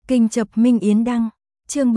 Kinh chập Minh Yến đăng, chương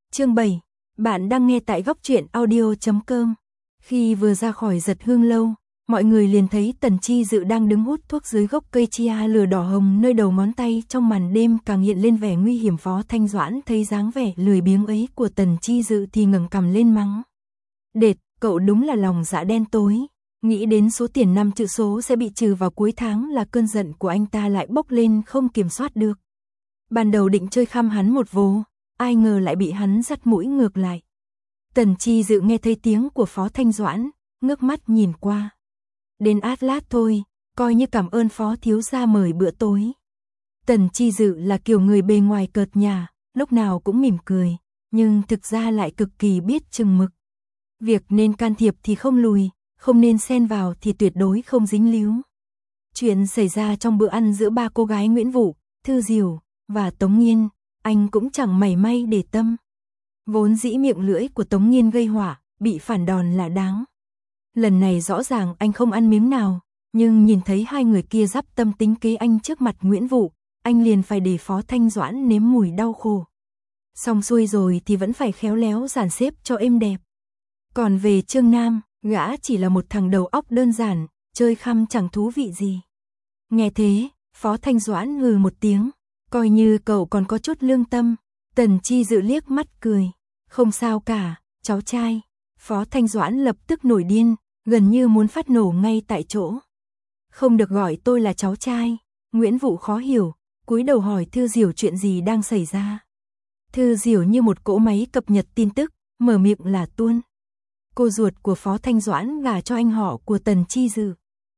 7, bạn đang nghe tại góc truyện audio.com. Khi vừa ra khỏi Giật Hương lâu, mọi người liền thấy Tần Chi Dự đang đứng hút thuốc dưới gốc cây chia lửa đỏ hồng nơi đầu ngón tay, trong màn đêm càng hiện lên vẻ nguy hiểm. Phó Thanh Doãn thấy dáng vẻ lười biếng ấy của Tần Chi Dự thì ngẩng cằm lên mắng. Đệt, cậu đúng là lòng dạ đen tối. Nghĩ đến số tiền 5 chữ số sẽ bị trừ vào cuối tháng là cơn giận của anh ta lại bốc lên không kiểm soát được. Ban đầu định chơi khăm hắn một vố, ai ngờ lại bị hắn dắt mũi ngược lại. Tần Chi Dự nghe thấy tiếng của Phó Thanh Doãn, ngước mắt nhìn qua. Đến Atlas thôi, coi như cảm ơn Phó thiếu gia mời bữa tối. Tần Chi Dự là kiểu người bề ngoài cợt nhả, lúc nào cũng mỉm cười, nhưng thực ra lại cực kỳ biết chừng mực. Việc nên can thiệp thì không lùi, không nên xen vào thì tuyệt đối không dính líu. Chuyện xảy ra trong bữa ăn giữa ba cô gái Nguyễn Vũ, Thư Diểu và Tống Nghiên, anh cũng chẳng mảy may để tâm. Vốn dĩ miệng lưỡi của Tống Nghiên gây họa, bị phản đòn là đáng. Lần này rõ ràng anh không ăn miếng nào, nhưng nhìn thấy hai người kia dắp tâm tính kế anh trước mặt Nguyễn Vũ, anh liền phải để Phó Thanh Doãn nếm mùi đau khổ. Xong xuôi rồi thì vẫn phải khéo léo dàn xếp cho êm đẹp. Còn về Trương Nam, gã chỉ là một thằng đầu óc đơn giản, chơi khăm chẳng thú vị gì. Nghe thế, Phó Thanh Doãn hừ một tiếng, coi như cậu còn có chút lương tâm. Tần Chi Dự liếc mắt cười, không sao cả, cháu trai. Phó Thanh Doãn lập tức nổi điên, gần như muốn phát nổ ngay tại chỗ. Không được gọi tôi là cháu trai. Nguyễn Vũ khó hiểu, cúi đầu hỏi Thư Diểu chuyện gì đang xảy ra. Thư Diểu như một cỗ máy cập nhật tin tức, mở miệng là tuôn. Cô ruột của Phó Thanh Doãn gả cho anh họ của Tần Chi Dự.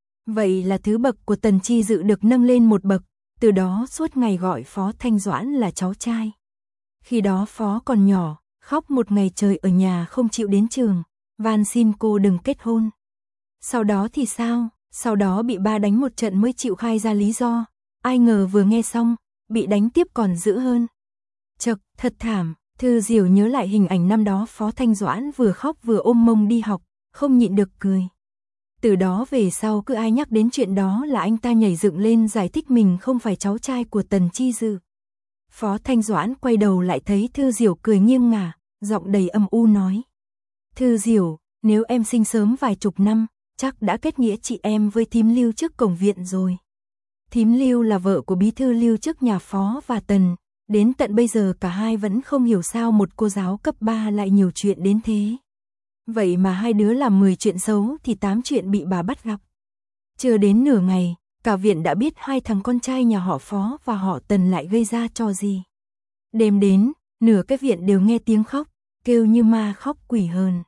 Vậy là thứ bậc của Tần Chi Dự được nâng lên một bậc, từ đó suốt ngày gọi Phó Thanh Doãn là cháu trai. Khi đó Phó còn nhỏ, khóc một ngày trời ở nhà không chịu đến trường, van xin cô đừng kết hôn. Sau đó thì sao? Sau đó bị ba đánh một trận mới chịu khai ra lý do. Ai ngờ vừa nghe xong, bị đánh tiếp còn dữ hơn. Chậc, thật thảm. Thư Diểu nhớ lại hình ảnh năm đó Phó Thanh Doãn vừa khóc vừa ôm mông đi học, không nhịn được cười. Từ đó về sau cứ ai nhắc đến chuyện đó là anh ta nhảy dựng lên giải thích mình không phải cháu trai của Tần Chi Dự. Phó Thanh Doãn quay đầu lại thấy Thư Diểu cười nghiêng ngả, giọng đầy âm u nói. Thư Diểu, nếu em sinh sớm vài chục năm, chắc đã kết nghĩa chị em với thím Lưu trước cổng viện rồi. Thím Lưu là vợ của bí thư Lưu trước nhà Phó và Tần. Đến tận bây giờ cả hai vẫn không hiểu sao một cô giáo cấp 3 lại nhiều chuyện đến thế. Vậy mà hai đứa làm 10 chuyện xấu thì 8 chuyện bị bà bắt gặp. Chưa đến nửa ngày, cả viện đã biết hai thằng con trai nhà họ Phó và họ Tần lại gây ra trò gì. Đêm đến, nửa cái viện đều nghe tiếng khóc, kêu như ma khóc quỷ hờn.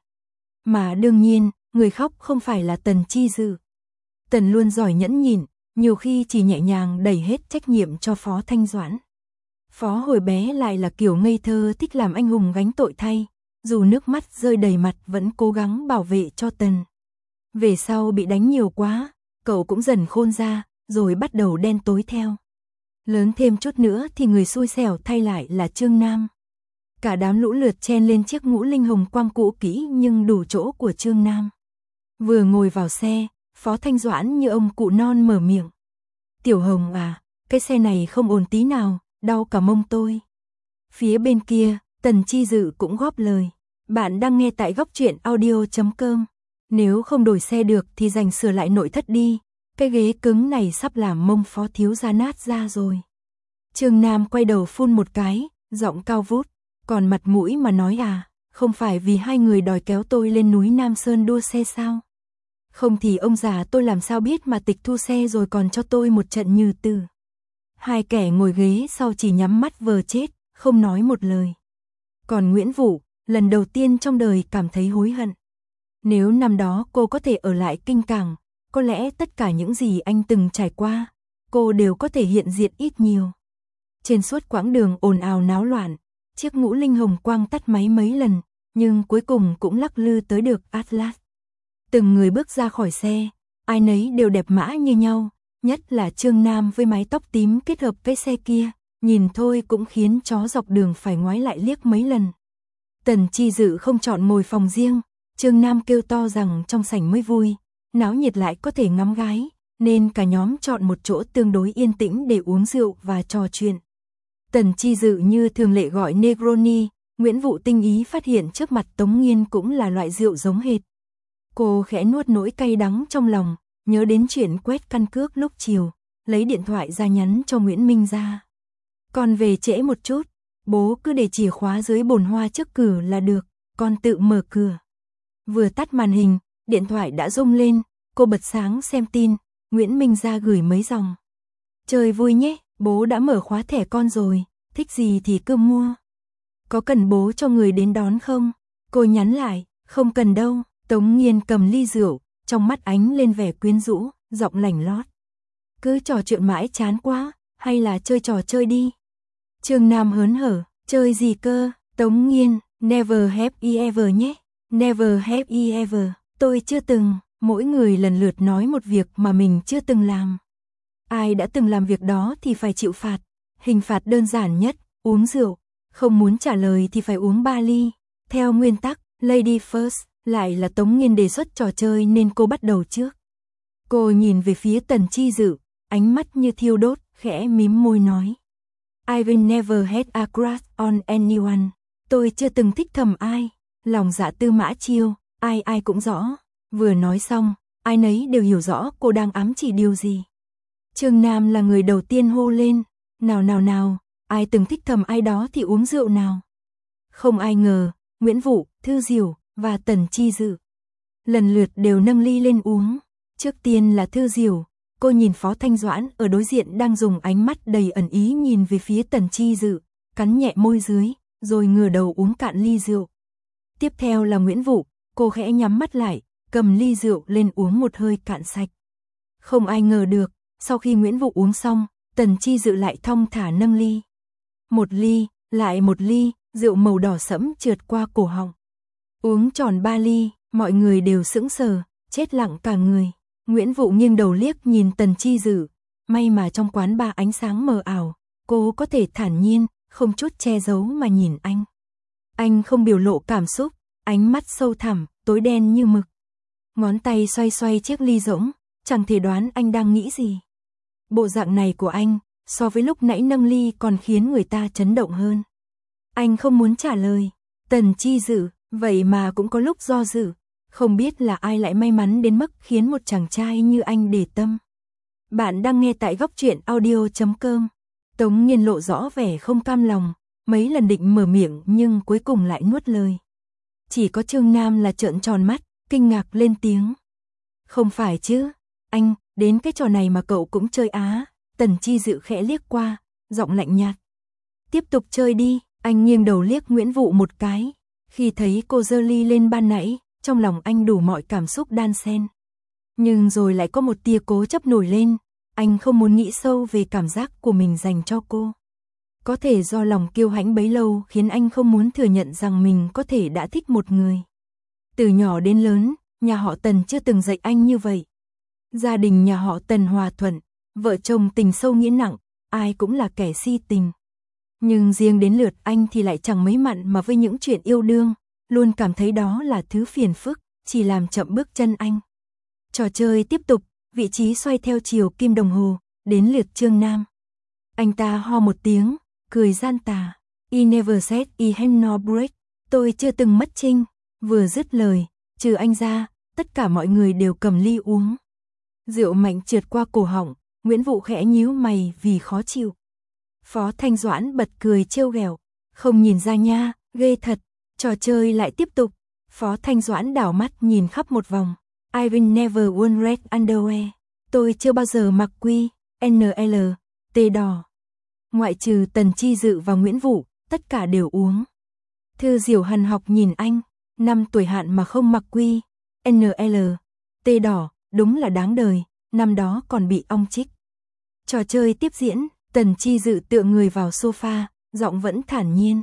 Mà đương nhiên, người khóc không phải là Tần Chi Dự. Tần luôn giỏi nhẫn nhịn, nhiều khi chỉ nhẹ nhàng đẩy hết trách nhiệm cho Phó Thanh Doãn. Phó hồi bé lại là kiểu ngây thơ thích làm anh hùng gánh tội thay, dù nước mắt rơi đầy mặt vẫn cố gắng bảo vệ cho Tần. Về sau bị đánh nhiều quá, cậu cũng dần khôn ra, rồi bắt đầu đen tối theo. Lớn thêm chút nữa thì người xui xẻo thay lại là Trương Nam. Cả đám lũ lượt chen lên chiếc ngũ linh hồng quang cũ kỹ nhưng đủ chỗ của Trương Nam. Vừa ngồi vào xe, Phó Thanh Doãn như ông cụ non mở miệng. Tiểu Hồng à, cái xe này không ổn tí nào, đau cả mông tôi. Phía bên kia, Tần Chi Dự cũng góp lời. Bạn đang nghe tại góc truyện audio.com. Nếu không đổi xe được thì dành sửa lại nội thất đi. Cái ghế cứng này sắp làm mông Phó thiếu gia nát ra rồi. Trương Nam quay đầu phun một cái, giọng cao vút. Còn mặt mũi mà nói à, không phải vì hai người đòi kéo tôi lên núi Nam Sơn đua xe sao? Không thì ông già tôi làm sao biết mà tịch thu xe rồi còn cho tôi một trận như tử. Hai kẻ ngồi ghế sau chỉ nhắm mắt vờ chết, không nói một lời. Còn Nguyễn Vũ, lần đầu tiên trong đời cảm thấy hối hận. Nếu năm đó cô có thể ở lại Kinh Cảng, có lẽ tất cả những gì anh từng trải qua, cô đều có thể hiện diện ít nhiều. Trên suốt quãng đường ồn ào náo loạn, chiếc ngũ linh hồng quang tắt máy mấy lần, nhưng cuối cùng cũng lắc lư tới được Atlas. Từng người bước ra khỏi xe, ai nấy đều đẹp mã như nhau. Nhất là Trương Nam với mái tóc tím kết hợp với xe kia, nhìn thôi cũng khiến chó dọc đường phải ngoái lại liếc mấy lần. Tần Chi Dự không chọn ngồi phòng riêng, Trương Nam kêu to rằng trong sảnh mới vui, náo nhiệt lại có thể ngắm gái, nên cả nhóm chọn một chỗ tương đối yên tĩnh để uống rượu và trò chuyện. Tần Chi Dự như thường lệ gọi Negroni, Nguyễn Vũ tinh ý phát hiện trước mặt Tống Nghiên cũng là loại rượu giống hệt. Cô khẽ nuốt nỗi cay đắng trong lòng, nhớ đến chuyện quét căn cước lúc chiều, lấy điện thoại ra nhắn cho Nguyễn Minh Gia. Con về trễ một chút, bố cứ để chìa khóa dưới bồn hoa trước cửa là được, con tự mở cửa. Vừa tắt màn hình, điện thoại đã rung lên, cô bật sáng xem tin, Nguyễn Minh Gia gửi mấy dòng. Chơi vui nhé, bố đã mở khóa thẻ con rồi, thích gì thì cứ mua. Có cần bố cho người đến đón không? Cô nhắn lại, không cần đâu. Tống Nghiên cầm ly rượu, trong mắt ánh lên vẻ quyến rũ, giọng lảnh lót. Cứ trò chuyện mãi chán quá, hay là chơi trò chơi đi. Trương Nam hớn hở, chơi gì cơ? Tống Nghiên, never have I ever nhé. Never have I ever, tôi chưa từng. Mỗi người lần lượt nói một việc mà mình chưa từng làm. Ai đã từng làm việc đó thì phải chịu phạt. Hình phạt đơn giản nhất, uống rượu. Không muốn trả lời thì phải uống 3 ly. Theo nguyên tắc, lady first, lại là Tống Nghiên đề xuất trò chơi nên cô bắt đầu trước. Cô nhìn về phía Tần Chi Dự, ánh mắt như thiêu đốt, khẽ mím môi nói. I've never had a crush on anyone. Tôi chưa từng thích thầm ai. Lòng dạ Tư Mã Chiêu, ai ai cũng rõ. Vừa nói xong, ai nấy đều hiểu rõ cô đang ám chỉ điều gì. Trương Nam là người đầu tiên hô lên. Nào nào nào, ai từng thích thầm ai đó thì uống rượu nào. Không ai ngờ, Nguyễn Vũ, Thư Diểu và Tần Chi Dự lần lượt đều nâng ly lên uống. Trước tiên là Thư Diểu, cô nhìn Phó Thanh Doãn ở đối diện đang dùng ánh mắt đầy ẩn ý nhìn về phía Tần Chi Dự, cắn nhẹ môi dưới, rồi ngửa đầu uống cạn ly rượu. Tiếp theo là Nguyễn Vũ, cô khẽ nhắm mắt lại, cầm ly rượu lên uống một hơi cạn sạch. Không ai ngờ được, sau khi Nguyễn Vũ uống xong, Tần Chi Dự lại thong thả nâng ly. Một ly, lại một ly, rượu màu đỏ sẫm trượt qua cổ họng. Uống tròn 3 ly, mọi người đều sững sờ, chết lặng cả người. Nguyễn Vũ nghiêng đầu liếc nhìn Tần Chi Dự, may mà trong quán bar ánh sáng mờ ảo, cô có thể thản nhiên, không chút che giấu mà nhìn anh. Anh không biểu lộ cảm xúc, ánh mắt sâu thẳm, tối đen như mực. Ngón tay xoay xoay chiếc ly rỗng, chẳng thể đoán anh đang nghĩ gì. Bộ dạng này của anh, so với lúc nãy nâng ly còn khiến người ta chấn động hơn. Anh không muốn trả lời. Tần Chi Dự, vậy mà cũng có lúc do dự. Không biết là ai lại may mắn đến mức khiến một chàng trai như anh để tâm. Bạn đang nghe tại góc truyện audio.com. Tống Nghiên lộ rõ vẻ không cam lòng, mấy lần định mở miệng nhưng cuối cùng lại nuốt lời. Chỉ có Trương Nam là trợn tròn mắt, kinh ngạc lên tiếng. Không phải chứ, anh, đến cái trò này mà cậu cũng chơi á. Tần Chi Dự khẽ liếc qua, giọng lạnh nhạt. Tiếp tục chơi đi, anh nghiêng đầu liếc Nguyễn Vũ một cái. Khi thấy cô giơ ly lên ban nãy, trong lòng anh đủ mọi cảm xúc đan xen. Nhưng rồi lại có một tia cố chấp nổi lên, anh không muốn nghĩ sâu về cảm giác của mình dành cho cô. Có thể do lòng kiêu hãnh bấy lâu khiến anh không muốn thừa nhận rằng mình có thể đã thích một người. Từ nhỏ đến lớn, nhà họ Tần chưa từng dạy anh như vậy. Gia đình nhà họ Tần hòa thuận, vợ chồng tình sâu nghĩa nặng, ai cũng là kẻ si tình. Nhưng riêng đến lượt anh thì lại chẳng mấy mặn mà với những chuyện yêu đương, luôn cảm thấy đó là thứ phiền phức, chỉ làm chậm bước chân anh. Trò chơi tiếp tục, vị trí xoay theo chiều kim đồng hồ, đến lượt Trương Nam. Anh ta ho một tiếng, cười gian tà. I never said I had no break. Tôi chưa từng mất trinh. Vừa dứt lời, trừ anh ra, tất cả mọi người đều cầm ly uống. Rượu mạnh trượt qua cổ họng, Nguyễn Vũ khẽ nhíu mày vì khó chịu. Phó Thanh Doãn bật cười trêu ghẹo, không nhìn ra nha, ghê thật. Trò chơi lại tiếp tục. Phó Thanh Doãn đảo mắt nhìn khắp một vòng. I've never worn red underwear. Tôi chưa bao giờ mặc quy, NL, T đỏ. Ngoại trừ Tần Chi Dự và Nguyễn Vũ, tất cả đều uống. Thư Diểu hằn học nhìn anh, 5 tuổi hạn mà không mặc quy, NL, T đỏ, đúng là đáng đời, năm đó còn bị ong chích. Trò chơi tiếp diễn, Tần Chi Dự tựa người vào sofa, giọng vẫn thản nhiên.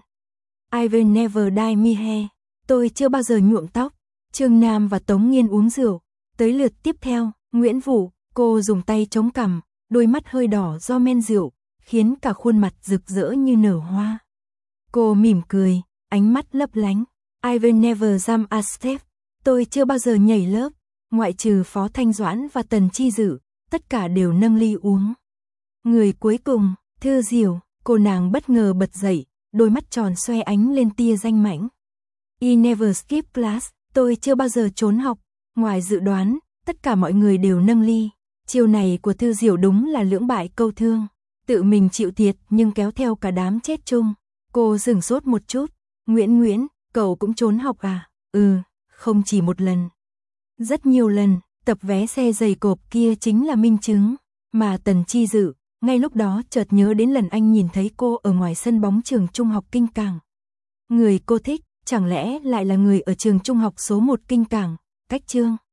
I've never dyed my hair. Tôi chưa bao giờ nhuộm tóc. Trương Nam và Tống Nghiên uống rượu. Tới lượt tiếp theo, Nguyễn Vũ, cô dùng tay chống cằm, đôi mắt hơi đỏ do men rượu, khiến cả khuôn mặt rực rỡ như nở hoa. Cô mỉm cười, ánh mắt lấp lánh. I've never jumped a step. Tôi chưa bao giờ nhảy lớp. Ngoại trừ Phó Thanh Doãn và Tần Chi Dự, tất cả đều nâng ly uống. Người cuối cùng, Thư Diểu, Cô nàng bất ngờ bật dậy, đôi mắt tròn xoe ánh lên tia danh mãnh. I never skip class, tôi chưa bao giờ trốn học. Ngoài dự đoán, tất cả mọi người đều nâng ly. Chiêu này của Thư Diểu đúng là lưỡng bại câu thương. Tự mình chịu thiệt nhưng kéo theo cả đám chết chung. Cô sửng sốt một chút. Nguyễn, cậu cũng trốn học à? Ừ, không chỉ một lần. Rất nhiều lần, tập vé xe dày cộp kia chính là minh chứng. Mà Tần Chi Dự, ngay lúc đó chợt nhớ đến lần anh nhìn thấy cô ở ngoài sân bóng trường trung học Kinh Cảng. Người cô thích, chẳng lẽ lại là người ở trường trung học số 1 Kinh Cảng, cách Chương